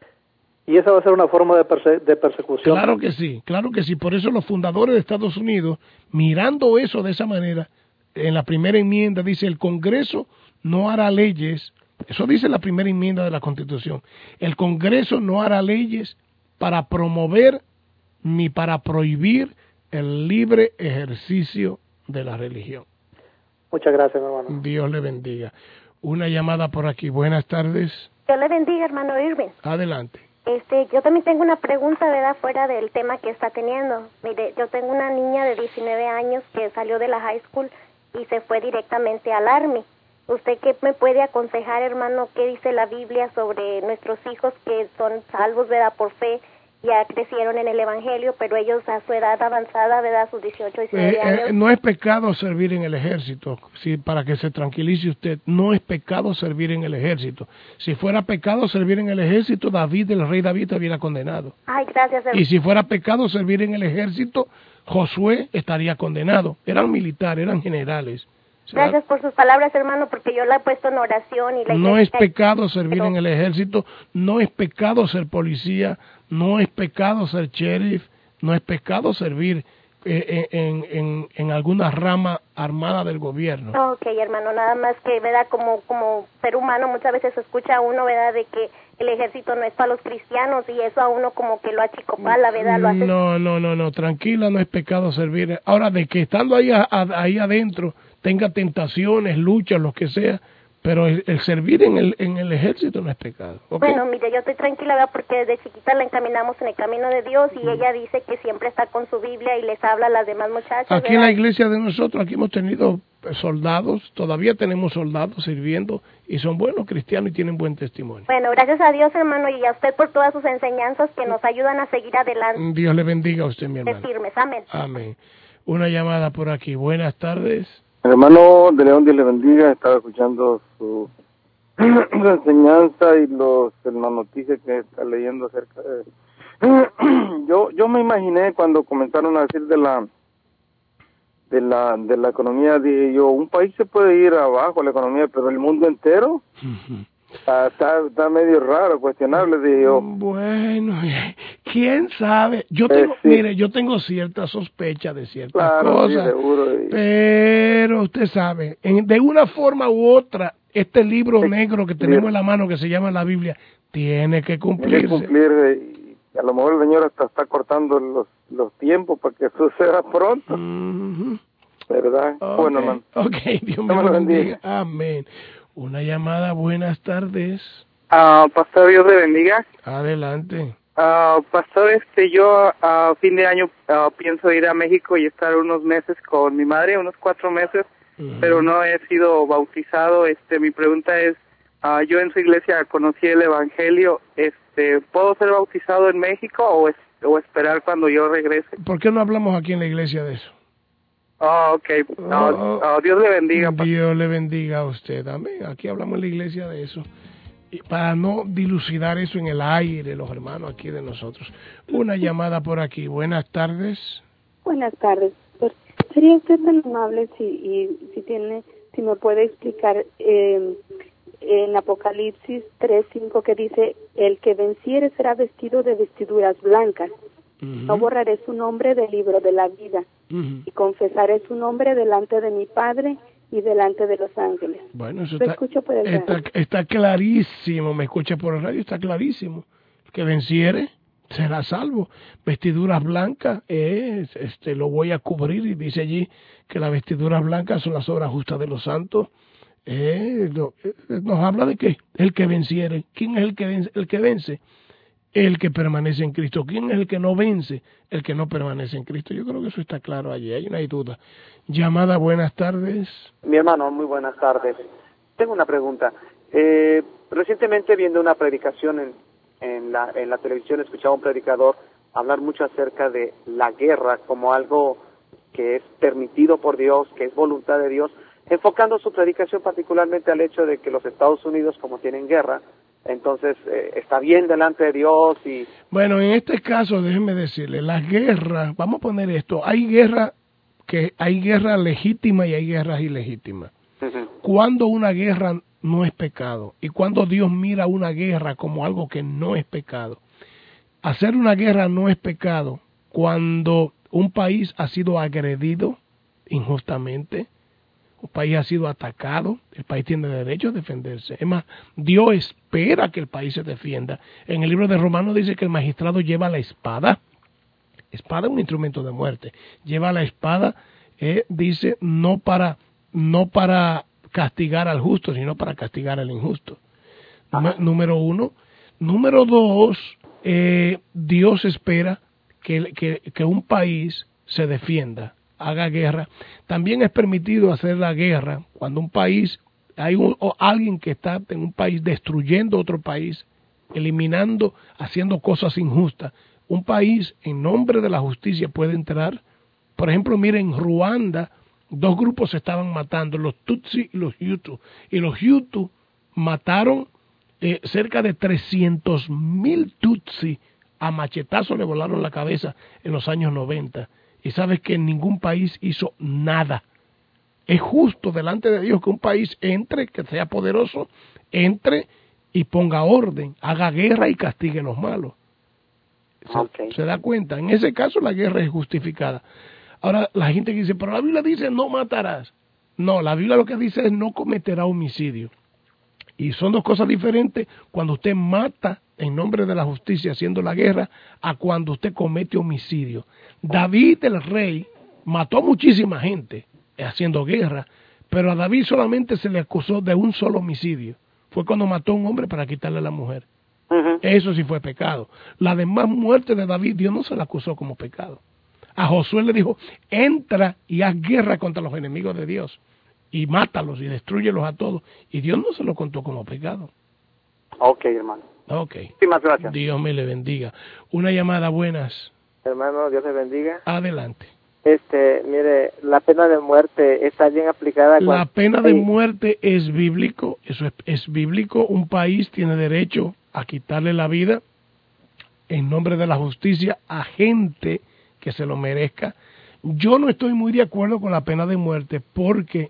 Y esa va a ser una forma de, perse- de persecución. Claro que sí, claro que sí. Por eso los fundadores de Estados Unidos, mirando eso de esa manera, en la primera enmienda dice, el Congreso no hará leyes, eso dice la primera enmienda de la Constitución, el Congreso no hará leyes para promover ni para prohibir el libre ejercicio de la religión. Muchas gracias, mi hermano. Dios le bendiga. Una llamada por aquí. Buenas tardes. Dios le bendiga, hermano Irving. Adelante. Este, yo también tengo una pregunta, ¿verdad?, fuera del tema que está teniendo. Mire, yo tengo una niña de diecinueve años que salió de la high school y se fue directamente al Army. ¿Usted qué me puede aconsejar, hermano? ¿Qué dice la Biblia sobre nuestros hijos que son salvos, verdad, por fe? Ya crecieron en el Evangelio, pero ellos a su edad avanzada, ¿verdad?, sus dieciocho, diecinueve Eh, años. eh, no es pecado servir en el ejército, sí, para que se tranquilice usted, no es pecado servir en el ejército. Si fuera pecado servir en el ejército, David, el rey David, estaría condenado. Ay, gracias, hermano. Y si fuera pecado servir en el ejército, Josué estaría condenado. Eran militares, eran generales. ¿Será? Gracias por sus palabras, hermano, porque yo la he puesto en oración y la No es iglesia- pecado servir pero- en el ejército, no es pecado ser policía, no es pecado ser sheriff, no es pecado servir eh, en, en, en alguna rama armada del gobierno. Ok, hermano, nada más que, ¿verdad? Como, como ser humano muchas veces se escucha a uno, ¿verdad?, de que el ejército no es para los cristianos y eso a uno como que lo achicopala, ¿verdad? Lo hace... No, no, no, no, tranquila, no es pecado servir. Ahora, de que estando ahí, a- a- ahí adentro tenga tentaciones, luchas, lo que sea, pero el, el servir en el, en el ejército no es pecado. ¿Ok? Bueno, mire, yo estoy tranquila, ¿verdad?, porque desde chiquita la encaminamos en el camino de Dios y ella dice que siempre está con su Biblia y les habla a las demás muchachas, Aquí en ¿verdad? la iglesia de nosotros, aquí hemos tenido soldados, todavía tenemos soldados sirviendo y son buenos cristianos y tienen buen testimonio. Bueno, gracias a Dios, hermano, y a usted por todas sus enseñanzas que nos ayudan a seguir adelante, Dios le bendiga a usted, mi hermano. firmes, amén. Amén. Una llamada por aquí. Buenas tardes. Hermano de León, Dios le bendiga. Estaba escuchando su, su enseñanza y los las noticias que está leyendo acerca de... yo yo me imaginé cuando comenzaron a decir de la de la de la economía, dije yo, un país se puede ir abajo la economía, pero el mundo entero está, está, está medio raro, cuestionable, dije yo. Bueno, ¿Quién sabe? Yo tengo, eh, sí. mire, yo tengo cierta sospecha de ciertas claro, cosas, sí, seguro. Pero usted sabe, en, de una forma u otra, este libro sí. negro que tenemos en la mano, que se llama la Biblia, tiene que cumplirse. Tiene que cumplir, y a lo mejor el Señor hasta está cortando los, los tiempos para que suceda pronto. Mm-hmm. ¿Verdad? Okay. Bueno, hermano. Ok, Dios me lo bendiga. Amén. Una llamada, buenas tardes. Uh, Pastor, Dios le bendiga. Adelante. Uh, pastor, este, yo a uh, fin de año uh, pienso ir a México y estar unos meses con mi madre, unos cuatro meses, uh-huh. pero no he sido bautizado. Este, mi pregunta es, uh, yo en su iglesia conocí el Evangelio, este, ¿puedo ser bautizado en México o, es, o esperar cuando yo regrese? ¿Por qué no hablamos aquí en la iglesia de eso? Oh, ok. No, oh, oh, Dios le bendiga. Dios le bendiga a usted también. Aquí hablamos en la iglesia de eso. Y para no dilucidar eso en el aire, los hermanos aquí de nosotros. Una llamada por aquí. Buenas tardes. Buenas tardes. ¿Sería usted tan amable si, y, si tiene, si me puede explicar eh, en Apocalipsis tres cinco que dice, el que venciere será vestido de vestiduras blancas? Uh-huh. No borraré su nombre del libro de la vida, uh-huh. y confesaré su nombre delante de mi Padre y delante de los ángeles. Bueno, eso está, escucho por el está, está clarísimo, me escucha por el radio, está clarísimo. El que venciere será salvo. Vestiduras blancas, eh, este, lo voy a cubrir, y dice allí que las vestiduras blancas son las obras justas de los santos. Eh, lo, eh, nos habla de que el que venciere. ¿Quién es el que vence? El que vence. El que permanece en Cristo. ¿Quién es el que no vence? El que no permanece en Cristo. Yo creo que eso está claro allí, hay una duda. Llamada, buenas tardes. Mi hermano, muy buenas tardes. Tengo una pregunta. Eh, recientemente viendo una predicación en, en, la, en la televisión, escuchaba a un predicador hablar mucho acerca de la guerra como algo que es permitido por Dios, que es voluntad de Dios, enfocando su predicación particularmente al hecho de que los Estados Unidos, como tienen guerra, entonces eh, está bien delante de Dios. Y bueno, en este caso déjeme decirle, las guerras, vamos a poner esto, hay guerra que hay guerra legítima y hay guerras ilegítimas. Uh-huh. Cuando una guerra no es pecado y cuando Dios mira una guerra como algo que no es pecado. Hacer una guerra no es pecado cuando un país ha sido agredido injustamente, un país ha sido atacado, el país tiene derecho a defenderse. Es más, Dios espera que el país se defienda. En el libro de Romanos dice que el magistrado lleva la espada. Espada es un instrumento de muerte. Lleva la espada, eh, dice, no para, no para castigar al justo, sino para castigar al injusto. Número, número uno. Número dos, eh, Dios espera que, que, que un país se defienda, haga guerra. También es permitido hacer la guerra cuando un país, hay un, o alguien que está en un país destruyendo otro país, eliminando, haciendo cosas injustas. Un país en nombre de la justicia puede entrar. Por ejemplo, miren, en Ruanda dos grupos se estaban matando, los Tutsi y los Hutu. Y los Hutu mataron eh, cerca de trescientos mil Tutsi, a machetazos le volaron la cabeza en los años noventa. Y sabes que ningún país hizo nada. Es justo delante de Dios que un país entre, que sea poderoso, entre y ponga orden, haga guerra y castigue a los malos. Se, okay. se da cuenta, en ese caso la guerra es justificada. Ahora la gente dice, pero la Biblia dice no matarás. No, la Biblia lo que dice es no cometerá homicidio. Y son dos cosas diferentes cuando usted mata en nombre de la justicia haciendo la guerra a cuando usted comete homicidio. David el rey mató muchísima gente haciendo guerra, pero a David solamente se le acusó de un solo homicidio. Fue cuando mató a un hombre para quitarle a la mujer. Uh-huh. Eso sí fue pecado. La demás muerte de David, Dios no se la acusó como pecado. A Josué le dijo, entra y haz guerra contra los enemigos de Dios y mátalos y destrúyelos a todos. Y Dios no se lo contó como pecado. Ok, hermano. Ok. Muchísimas gracias. Dios me le bendiga. Una llamada, buenas. Hermano, Dios le bendiga. Adelante. Este, mire, la pena de muerte está bien aplicada. La cuando... pena de muerte es bíblico, eso es, es bíblico. Un país tiene derecho a quitarle la vida en nombre de la justicia a gente que se lo merezca. Yo no estoy muy de acuerdo con la pena de muerte porque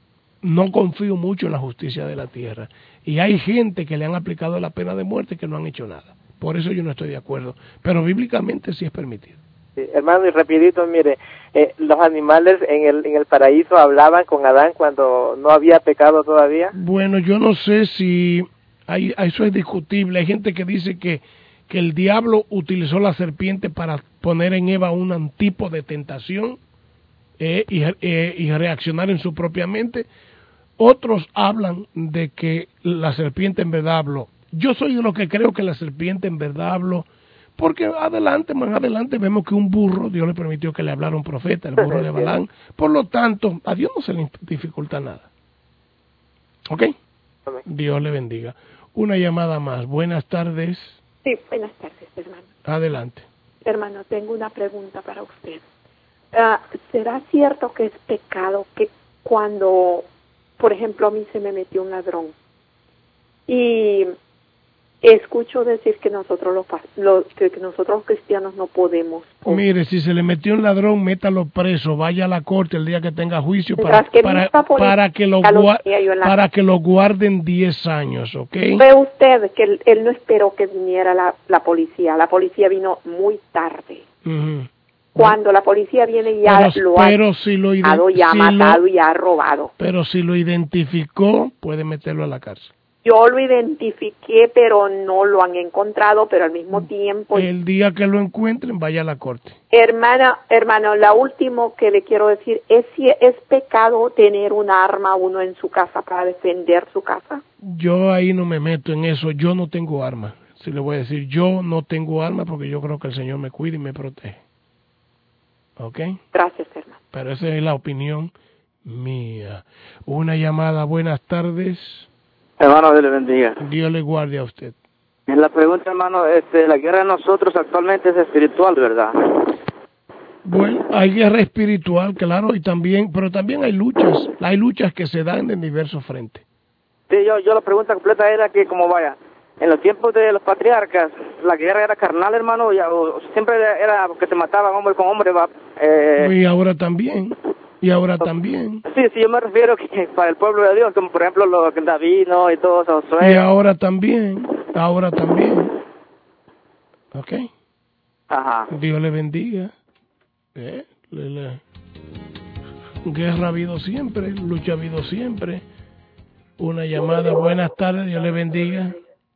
no confío mucho en la justicia de la tierra. Y hay gente que le han aplicado la pena de muerte que no han hecho nada. Por eso yo no estoy de acuerdo. Pero bíblicamente sí es permitido. Sí, hermano, y rapidito, mire, eh, los animales en el, en el paraíso hablaban con Adán cuando no había pecado todavía. Bueno, yo no sé si hay, eso es discutible. Hay gente que dice que, que el diablo utilizó la serpiente para poner en Eva un tipo de tentación eh, y, eh, y reaccionar en su propia mente. Otros hablan de que la serpiente en verdad habló. Yo soy de los que creo que la serpiente en verdad habló, porque adelante, más adelante vemos que un burro, Dios le permitió que le hablara un profeta, el burro de Balaam. Por lo tanto, a Dios no se le dificulta nada. ¿Ok? Dios le bendiga. Una llamada más. Buenas tardes. Sí, buenas tardes, hermano. Adelante. Hermano, tengo una pregunta para usted. Uh, ¿Será cierto que es pecado que cuando, por ejemplo, a mí se me metió un ladrón y escucho decir que nosotros los, los que nosotros los cristianos no podemos? O... Mire, si se le metió un ladrón, métalo preso, vaya a la corte el día que tenga juicio para que, para, para, que, lo gua para que lo guarden diez años, ¿ok? Ve usted que él, él no esperó que viniera la, la policía, la policía vino muy tarde. Uh-huh. Cuando la policía viene ya pero, lo pero ha si lo ya ha si matado lo, y ha robado. Pero si lo identificó, puede meterlo a la cárcel. Yo lo identifiqué, pero no lo han encontrado, pero al mismo tiempo... El día que lo encuentren, vaya a la corte. Hermana, hermano, la última que le quiero decir, ¿es, ¿es pecado tener un arma uno en su casa para defender su casa? Yo ahí no me meto en eso, yo no tengo arma. Si le voy a decir, yo no tengo arma porque yo creo que el Señor me cuida y me protege. ¿Ok? Gracias, hermano. Pero esa es la opinión mía. Una llamada, buenas tardes. Hermano, Dios le bendiga. Dios le guarde a usted. En la pregunta, hermano, este, la guerra de nosotros actualmente es espiritual, ¿verdad? Bueno, hay guerra espiritual, claro, y también, pero también hay luchas. Hay luchas que se dan en diversos frentes. Sí, yo, yo la pregunta completa era que, como vaya, en los tiempos de los patriarcas, la guerra era carnal, hermano, ya, o siempre era que se mataban hombre con hombre, va. Eh... Y ahora también. Y ahora también. Sí, sí, yo me refiero que para el pueblo de Dios, como por ejemplo lo que David, ¿no? Y todo eso. Y ahora también, ahora también. ¿Ok? Ajá. Dios le bendiga. ¿Eh? Le, le. Guerra ha habido siempre, lucha ha habido siempre. Una llamada, buenas tardes, Dios le bendiga.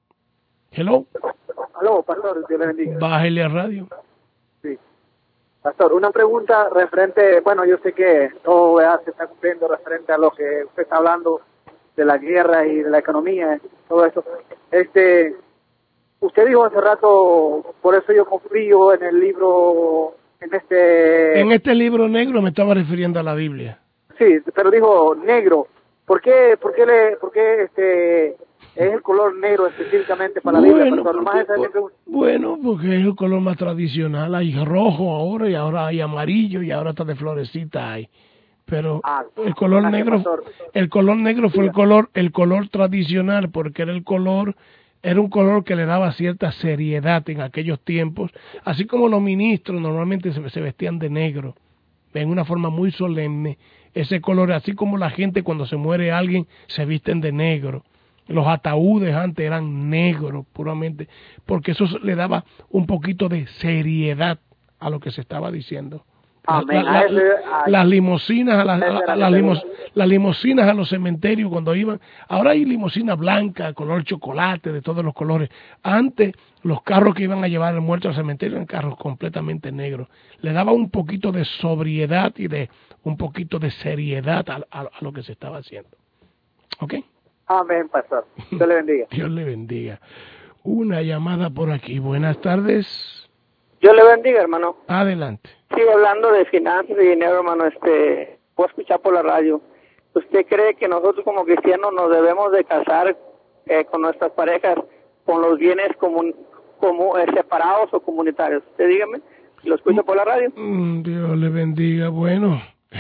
Hello. Aló, pastor, Dios le bendiga. Bájele a radio. Sí. Pastor, una pregunta referente, bueno, yo sé que todo ¿verdad? Se está cumpliendo referente a lo que usted está hablando de la guerra y de la economía, todo eso. Este, usted dijo hace rato, por eso yo confío en el libro, en este... En este libro negro me estaba refiriendo a la Biblia. Sí, pero dijo negro. ¿Por qué, por qué, le, por qué este... es el color negro específicamente para la bueno, Biblia? Porque, porque, bueno, porque es el color más tradicional. Hay rojo ahora y ahora hay amarillo y ahora está de florecita hay. Pero ah, el color negro, pastor. el color negro fue el color, el color tradicional porque era el color, era un color que le daba cierta seriedad en aquellos tiempos. Así como los ministros normalmente se, se vestían de negro, en una forma muy solemne. Ese color, así como la gente cuando se muere alguien se visten de negro. Los ataúdes antes eran negros puramente, porque eso le daba un poquito de seriedad a lo que se estaba diciendo. Amén. La, la, la, las limusinas a, la, a, a las, limos, las limusinas a los cementerios cuando iban, ahora hay limusina blanca, color chocolate, de todos los colores. Antes los carros que iban a llevar el muerto al cementerio eran carros completamente negros. Le daba un poquito de sobriedad y de un poquito de seriedad a, a, a lo que se estaba haciendo. ¿Ok? Amén, pastor. Dios le bendiga. Dios le bendiga. Una llamada por aquí. Buenas tardes. Dios le bendiga, hermano. Adelante. Sigo hablando de finanzas y dinero, hermano. Este, puedo escuchar por la radio. ¿Usted cree que nosotros como cristianos nos debemos de casar eh, con nuestras parejas con los bienes comun, como, eh, separados o comunitarios? Usted dígame. ¿Lo escucha por la radio? Dios le bendiga. Bueno,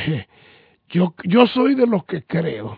yo, yo soy de los que creo.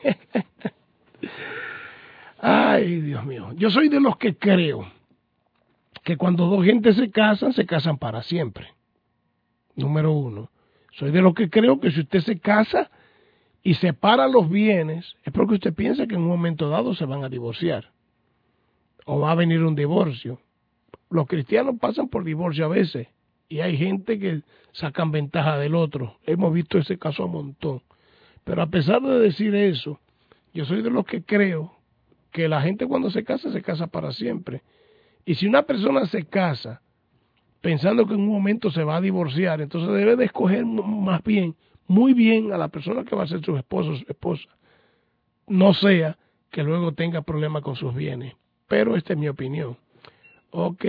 Ay, Dios mío. Yo soy de los que creo que cuando dos gentes se casan, se casan para siempre. Número uno. Soy de los que creo que si usted se casa y separa los bienes, es porque usted piensa que en un momento dado se van a divorciar. O va a venir un divorcio. los cristianos pasan por divorcio a veces y hay gente que sacan ventaja del otro. Hemos visto ese caso a montón. Pero a pesar de decir eso, yo soy de los que creo que la gente cuando se casa, se casa para siempre. Y si una persona se casa pensando que en un momento se va a divorciar, entonces debe de escoger más bien, muy bien a la persona que va a ser su esposo o su esposa. No sea que luego tenga problemas con sus bienes. Pero esta es mi opinión. Ok.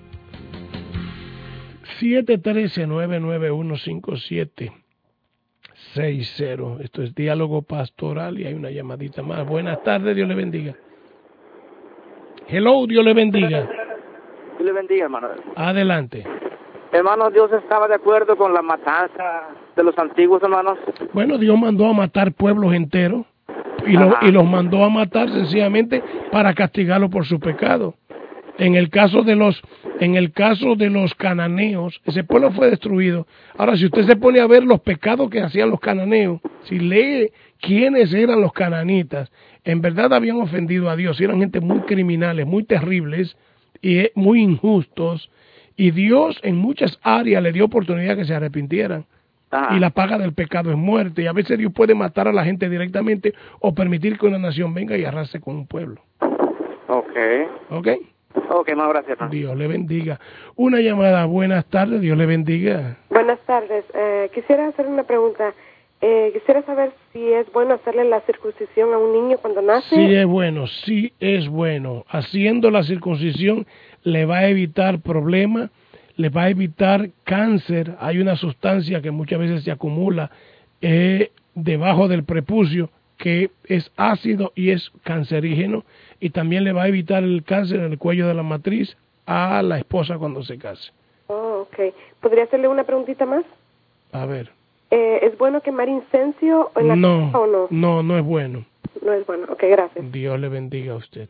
siete uno tres, nueve nueve uno, cinco siete seis cero. Esto es Diálogo Pastoral y hay una llamadita más. Buenas tardes, Dios le bendiga. Hello, Dios le bendiga. Dios le bendiga, hermano. Adelante. Hermano, Dios estaba de acuerdo con la matanza de los antiguos, hermanos. Bueno, Dios mandó a matar pueblos enteros y, lo, y los mandó a matar sencillamente para castigarlos por su pecado. En el caso de los en el caso de los cananeos, ese pueblo fue destruido. Ahora, si usted se pone a ver los pecados que hacían los cananeos, si lee quiénes eran los cananitas, en verdad habían ofendido a Dios, eran gente muy criminales, muy terribles y muy injustos, y Dios en muchas áreas le dio oportunidad que se arrepintieran. Y la paga del pecado es muerte, y a veces Dios puede matar a la gente directamente o permitir que una nación venga y arrase con un pueblo. Ok. Ok. Ok, más gracias. ¿No? Dios le bendiga. Una llamada. Buenas tardes. Dios le bendiga. Buenas tardes. Eh, quisiera hacer una pregunta. Eh, quisiera saber si es bueno hacerle la circuncisión a un niño cuando nace. Sí es bueno, sí es bueno. Haciendo la circuncisión le va a evitar problemas, le va a evitar cáncer. Hay una sustancia que muchas veces se acumula eh, debajo del prepucio que es ácido y es cancerígeno, y también le va a evitar el cáncer en el cuello de la matriz a la esposa cuando se case. Oh, ok. ¿Podría hacerle una preguntita más? A ver. Eh, ¿Es bueno quemar incenso en la no, casa o no? No, no es bueno. No es bueno. Ok, gracias. Dios le bendiga a usted.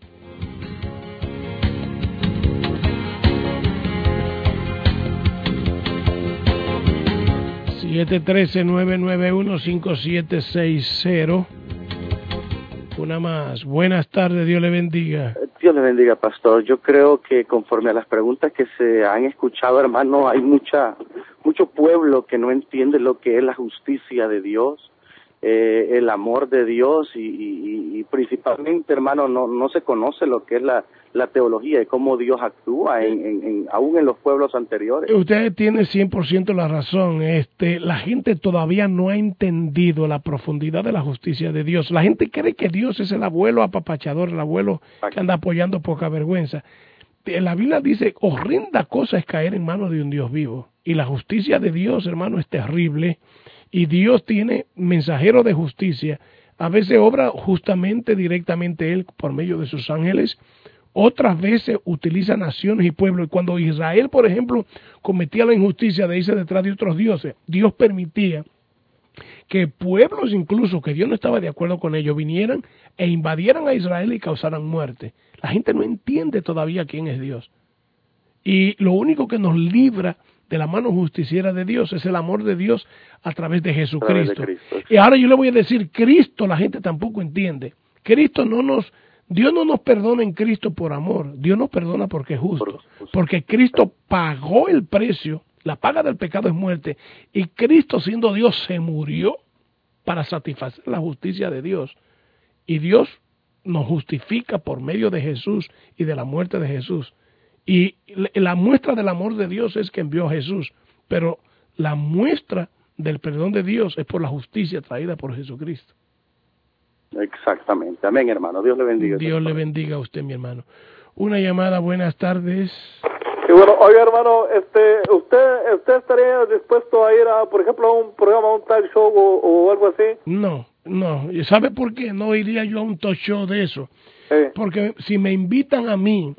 siete uno tres, nueve nueve uno, cinco siete seis cero. Una más. Buenas tardes, Dios le bendiga. Dios le bendiga, pastor. Yo creo que conforme a las preguntas que se han escuchado, hermano, hay mucha mucho pueblo que no entiende lo que es la justicia de Dios, eh, el amor de Dios y, y, y principalmente, hermano, no no se conoce lo que es la la teología y cómo Dios actúa en, en, en, aún en los pueblos anteriores. Usted tiene cien por ciento la razón. Este, la gente todavía no ha entendido la profundidad de la justicia de Dios. La gente cree que Dios es el abuelo apapachador, el abuelo que anda apoyando poca vergüenza. La Biblia dice, horrenda cosa es caer en manos de un Dios vivo. Y la justicia de Dios, hermano, es terrible. Y Dios tiene mensajeros de justicia. A veces obra justamente, directamente Él, por medio de sus ángeles. Otras veces utiliza naciones y pueblos. Y cuando Israel, por ejemplo, cometía la injusticia de irse detrás de otros dioses, Dios permitía que pueblos incluso que Dios no estaba de acuerdo con ellos vinieran e invadieran a Israel y causaran muerte. La gente no entiende todavía quién es Dios. Y lo único que nos libra de la mano justiciera de Dios es el amor de Dios a través de Jesucristo. A través de Cristo. Y ahora yo le voy a decir, Cristo la gente tampoco entiende. Cristo no nos... Dios no nos perdona en Cristo por amor, Dios nos perdona porque es justo, porque Cristo pagó el precio, la paga del pecado es muerte, y Cristo siendo Dios se murió para satisfacer la justicia de Dios, y Dios nos justifica por medio de Jesús y de la muerte de Jesús, y la muestra del amor de Dios es que envió a Jesús, pero la muestra del perdón de Dios es por la justicia traída por Jesucristo. Exactamente. Amén, hermano. Dios le bendiga. Dios le bendiga a usted, mi hermano. Una llamada. Buenas tardes. Sí, bueno, oiga, hermano, este, ¿usted usted estaría dispuesto a ir, a, por ejemplo, a un programa, a un talk show o, o algo así? No, no. ¿Sabe por qué? No iría yo a un talk show de eso. Sí. Porque si me invitan a mí,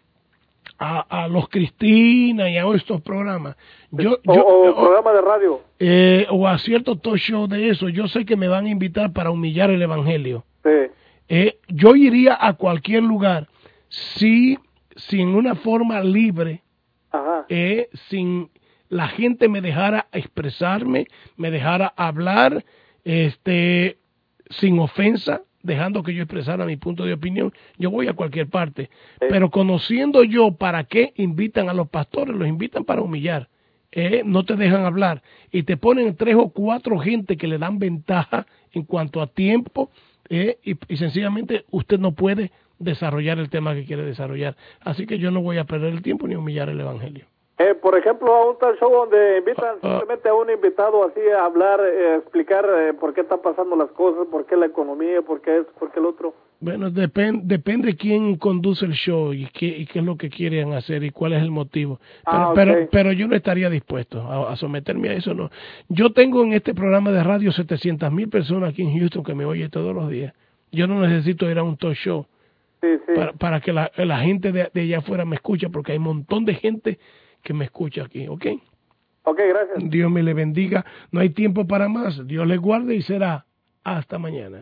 a, a los Cristina y a estos programas, yo, o, yo, o o, programa de radio. Eh, o a ciertos talk show de eso, yo sé que me van a invitar para humillar el Evangelio. Sí. Eh, yo iría a cualquier lugar si, si en una forma libre, Ajá. Eh, sin la gente me dejara expresarme, me dejara hablar, este, sin ofensa dejando que yo expresara mi punto de opinión, yo voy a cualquier parte. Sí. Pero conociendo yo para qué invitan a los pastores, los invitan para humillar. Eh, no te dejan hablar y te ponen tres o cuatro gente que le dan ventaja en cuanto a tiempo eh, y, y sencillamente usted no puede desarrollar el tema que quiere desarrollar. Así que yo no voy a perder el tiempo ni humillar el evangelio. Eh, por ejemplo, a un tal show donde invitan uh, simplemente a un invitado así a hablar, eh, explicar eh, por qué están pasando las cosas, por qué la economía, por qué es, por qué el otro. Bueno, depende depende quién conduce el show y qué, y qué es lo que quieren hacer y cuál es el motivo. Pero, ah, okay. pero, pero yo no estaría dispuesto a, a someterme a eso, no. Yo tengo en este programa de radio setecientas mil personas aquí en Houston que me oyen todos los días. Yo no necesito ir a un talk show sí, sí. Para, para que la, la gente de, de allá afuera me escuche, porque hay un montón de gente que me escucha aquí, ¿ok? Ok, gracias. Dios me le bendiga. No hay tiempo para más. Dios le guarde y será hasta mañana.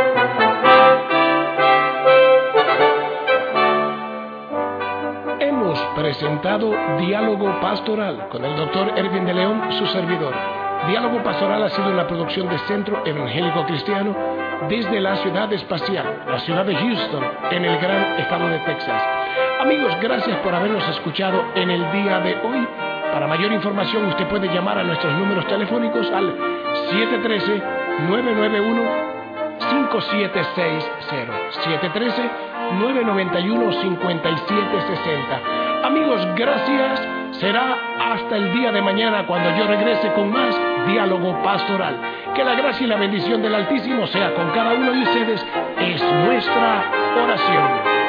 Hemos presentado Diálogo Pastoral con el doctor Erwin de León, su servidor. Diálogo Pastoral ha sido una producción del Centro Evangélico Cristiano desde la ciudad espacial, la ciudad de Houston, en el gran estado de Texas. Amigos, gracias por habernos escuchado en el día de hoy. Para mayor información usted puede llamar a nuestros números telefónicos al siete uno tres, nueve nueve uno, cinco siete seis cero, siete uno tres, nueve nueve uno, cinco siete seis cero. Amigos, gracias. Será hasta el día de mañana cuando yo regrese con más Diálogo Pastoral. Que la gracia y la bendición del Altísimo sea con cada uno de ustedes. Es nuestra oración.